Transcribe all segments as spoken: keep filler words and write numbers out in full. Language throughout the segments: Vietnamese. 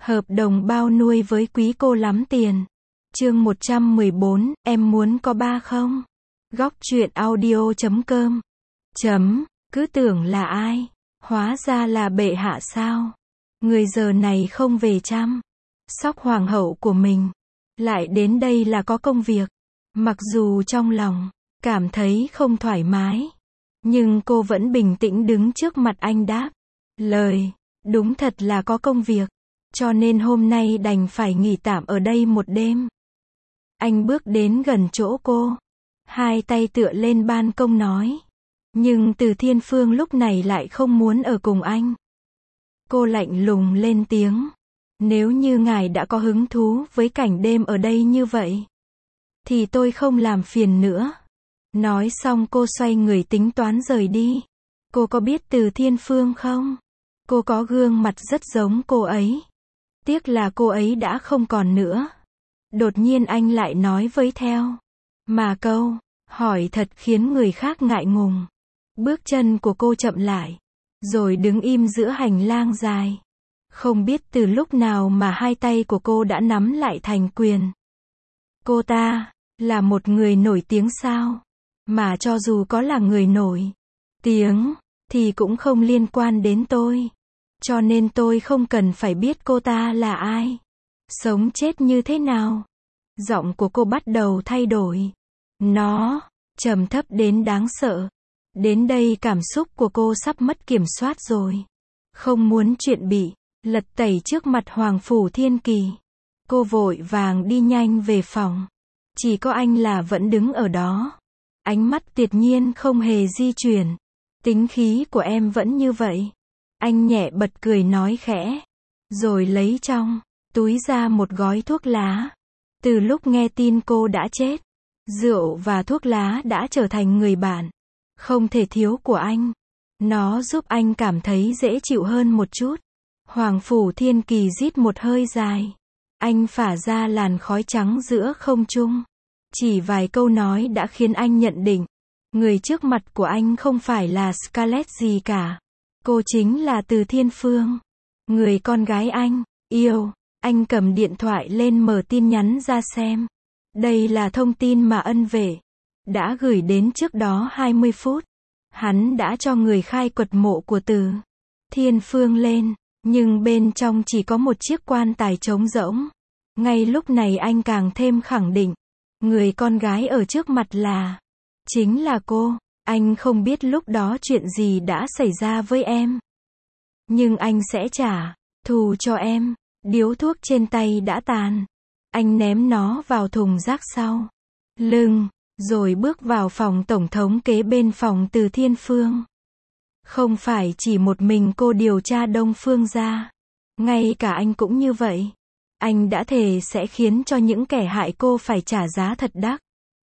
Hợp đồng bao nuôi với quý cô lắm tiền. Chương một trăm mười bốn, em muốn có ba không? Góc truyện audio chấm com. Chấm, cứ tưởng là ai? Hóa ra là bệ hạ sao? Người giờ này không về chăm sóc hoàng hậu của mình, lại đến đây là có công việc. Mặc dù trong lòng cảm thấy không thoải mái, nhưng cô vẫn bình tĩnh đứng trước mặt anh đáp lời, đúng thật là có công việc, cho nên hôm nay đành phải nghỉ tạm ở đây một đêm. Anh bước đến gần chỗ cô, hai tay tựa lên ban công nói, nhưng Từ Thiên Phương lúc này lại không muốn ở cùng anh. Cô lạnh lùng lên tiếng, nếu như ngài đã có hứng thú với cảnh đêm ở đây như vậy, thì tôi không làm phiền nữa. Nói xong cô xoay người tính toán rời đi. Cô có biết Từ Thiên Phương không? Cô có gương mặt rất giống cô ấy. Tiếc là cô ấy đã không còn nữa. Đột nhiên anh lại nói với theo. Mà câu hỏi thật khiến người khác ngại ngùng. Bước chân của cô chậm lại, rồi đứng im giữa hành lang dài. Không biết từ lúc nào mà hai tay của cô đã nắm lại thành quyền. Cô ta là một người nổi tiếng sao? Mà cho dù có là người nổi tiếng, thì cũng không liên quan đến tôi. Cho nên tôi không cần phải biết cô ta là ai, sống chết như thế nào. Giọng của cô bắt đầu thay đổi. Nó trầm thấp đến đáng sợ. Đến đây cảm xúc của cô sắp mất kiểm soát rồi. Không muốn chuyện bị lật tẩy trước mặt Hoàng Phủ Thiên Kỳ. Cô vội vàng đi nhanh về phòng. Chỉ có anh là vẫn đứng ở đó. Ánh mắt tuyệt nhiên không hề di chuyển. Tính khí của em vẫn như vậy. Anh nhẹ bật cười nói khẽ. Rồi lấy trong túi ra một gói thuốc lá. Từ lúc nghe tin cô đã chết, rượu và thuốc lá đã trở thành người bạn không thể thiếu của anh. Nó giúp anh cảm thấy dễ chịu hơn một chút. Hoàng Phủ Thiên Kỳ rít một hơi dài. Anh phả ra làn khói trắng giữa không trung. Chỉ vài câu nói đã khiến anh nhận định, người trước mặt của anh không phải là Scarlett gì cả. Cô chính là Từ Thiên Phương, người con gái anh yêu. Anh cầm điện thoại lên mở tin nhắn ra xem. Đây là thông tin mà ân vệ đã gửi đến trước đó hai mươi phút. Hắn đã cho người khai quật mộ của Từ Thiên Phương lên, nhưng bên trong chỉ có một chiếc quan tài trống rỗng. Ngay lúc này anh càng thêm khẳng định, người con gái ở trước mặt là, chính là cô. Anh không biết lúc đó chuyện gì đã xảy ra với em, nhưng anh sẽ trả thù cho em. Điếu thuốc trên tay đã tàn. Anh ném nó vào thùng rác sau lưng, rồi bước vào phòng tổng thống kế bên phòng Từ Thiên Phương. Không phải chỉ một mình cô điều tra Đông Phương gia, ngay cả anh cũng như vậy. Anh đã thề sẽ khiến cho những kẻ hại cô phải trả giá thật đắt.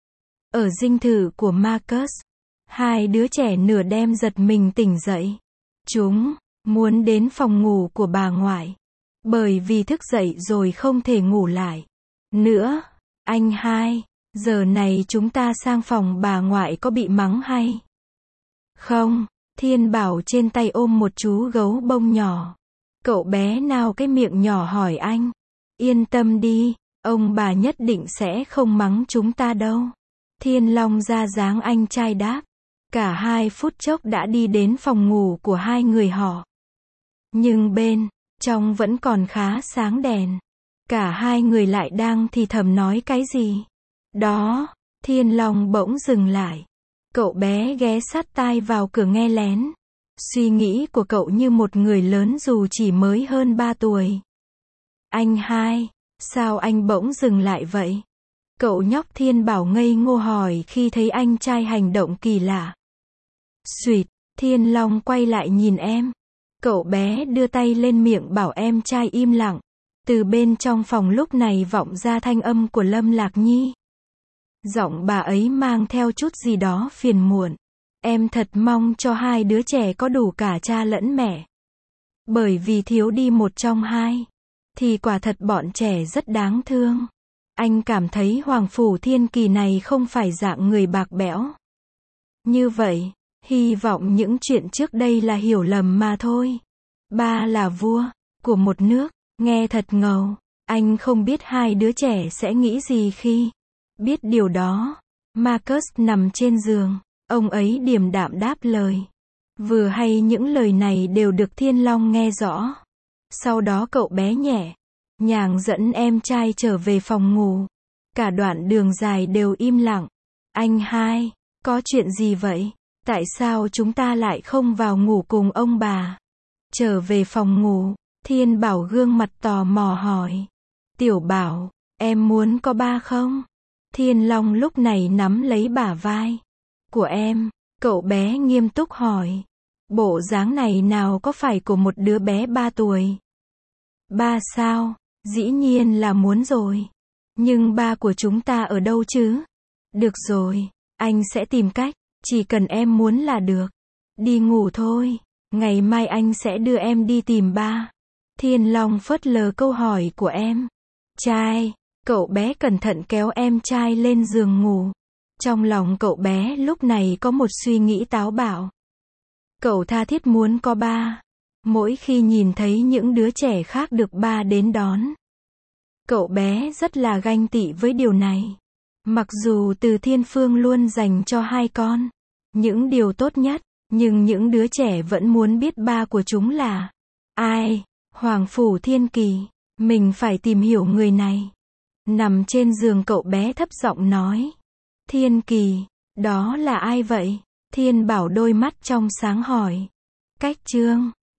Ở dinh thự của Marcus, hai đứa trẻ nửa đêm giật mình tỉnh dậy. Chúng muốn đến phòng ngủ của bà ngoại, bởi vì thức dậy rồi không thể ngủ lại nữa. Anh hai, giờ này chúng ta sang phòng bà ngoại có bị mắng hay không? Thiên Bảo trên tay ôm một chú gấu bông nhỏ. Cậu bé nào cái miệng nhỏ hỏi anh. Yên tâm đi, ông bà nhất định sẽ không mắng chúng ta đâu. Thiên Long ra dáng anh trai đáp. Cả hai phút chốc đã đi đến phòng ngủ của hai người họ. Nhưng bên trong vẫn còn khá sáng đèn. Cả hai người lại đang thì thầm nói cái gì đó. Thiên Long bỗng dừng lại. Cậu bé ghé sát tai vào cửa nghe lén. Suy nghĩ của cậu như một người lớn dù chỉ mới hơn ba tuổi. Anh hai, sao anh bỗng dừng lại vậy? Cậu nhóc Thiên Bảo ngây ngô hỏi khi thấy anh trai hành động kỳ lạ. Xuyệt, Thiên Long quay lại nhìn em. Cậu bé đưa tay lên miệng bảo em trai im lặng. Từ bên trong phòng lúc này vọng ra thanh âm của Lâm Lạc Nhi. Giọng bà ấy mang theo chút gì đó phiền muộn. Em thật mong cho hai đứa trẻ có đủ cả cha lẫn mẹ. Bởi vì thiếu đi một trong hai, thì quả thật bọn trẻ rất đáng thương. Anh cảm thấy Hoàng Phủ Thiên Kỳ này không phải dạng người bạc bẽo như vậy. Hy vọng những chuyện trước đây là hiểu lầm mà thôi. Ba là vua của một nước, Nghe thật ngầu. Anh không biết hai đứa trẻ sẽ nghĩ gì khi biết điều đó. Marcus nằm trên giường. Ông ấy điềm đạm đáp lời. Vừa hay những lời này đều được Thiên Long nghe rõ. Sau đó cậu bé nhẹ nhàng dẫn em trai trở về phòng ngủ. Cả đoạn đường dài đều im lặng. Anh hai, có chuyện gì vậy? Tại sao chúng ta lại không vào ngủ cùng ông bà? Trở về phòng ngủ, Thiên Bảo gương mặt tò mò hỏi. Tiểu Bảo, em muốn có ba không? Thiên Long lúc này nắm lấy bả vai của em. Cậu bé nghiêm túc hỏi. Bộ dáng này nào có phải của một đứa bé ba tuổi? Ba sao? Dĩ nhiên là muốn rồi. Nhưng ba của chúng ta ở đâu chứ? Được rồi, anh sẽ tìm cách. Chỉ cần em muốn là được. Đi ngủ thôi. Ngày mai anh sẽ đưa em đi tìm ba. Thiên Long phớt lờ câu hỏi của em trai. Cậu bé cẩn thận kéo em trai lên giường ngủ. Trong lòng cậu bé lúc này có một suy nghĩ táo bạo. Cậu tha thiết muốn có ba. Mỗi khi nhìn thấy những đứa trẻ khác được ba đến đón, cậu bé rất là ganh tị với điều này. Mặc dù Từ Thiên Phương luôn dành cho hai con những điều tốt nhất, nhưng những đứa trẻ vẫn muốn biết ba của chúng là ai. Hoàng Phủ Thiên Kỳ, mình phải tìm hiểu người này. Nằm trên giường cậu bé thấp giọng nói. Thiên Kỳ, đó là ai vậy? Thiên Bảo đôi mắt trong sáng hỏi. Cách Trương.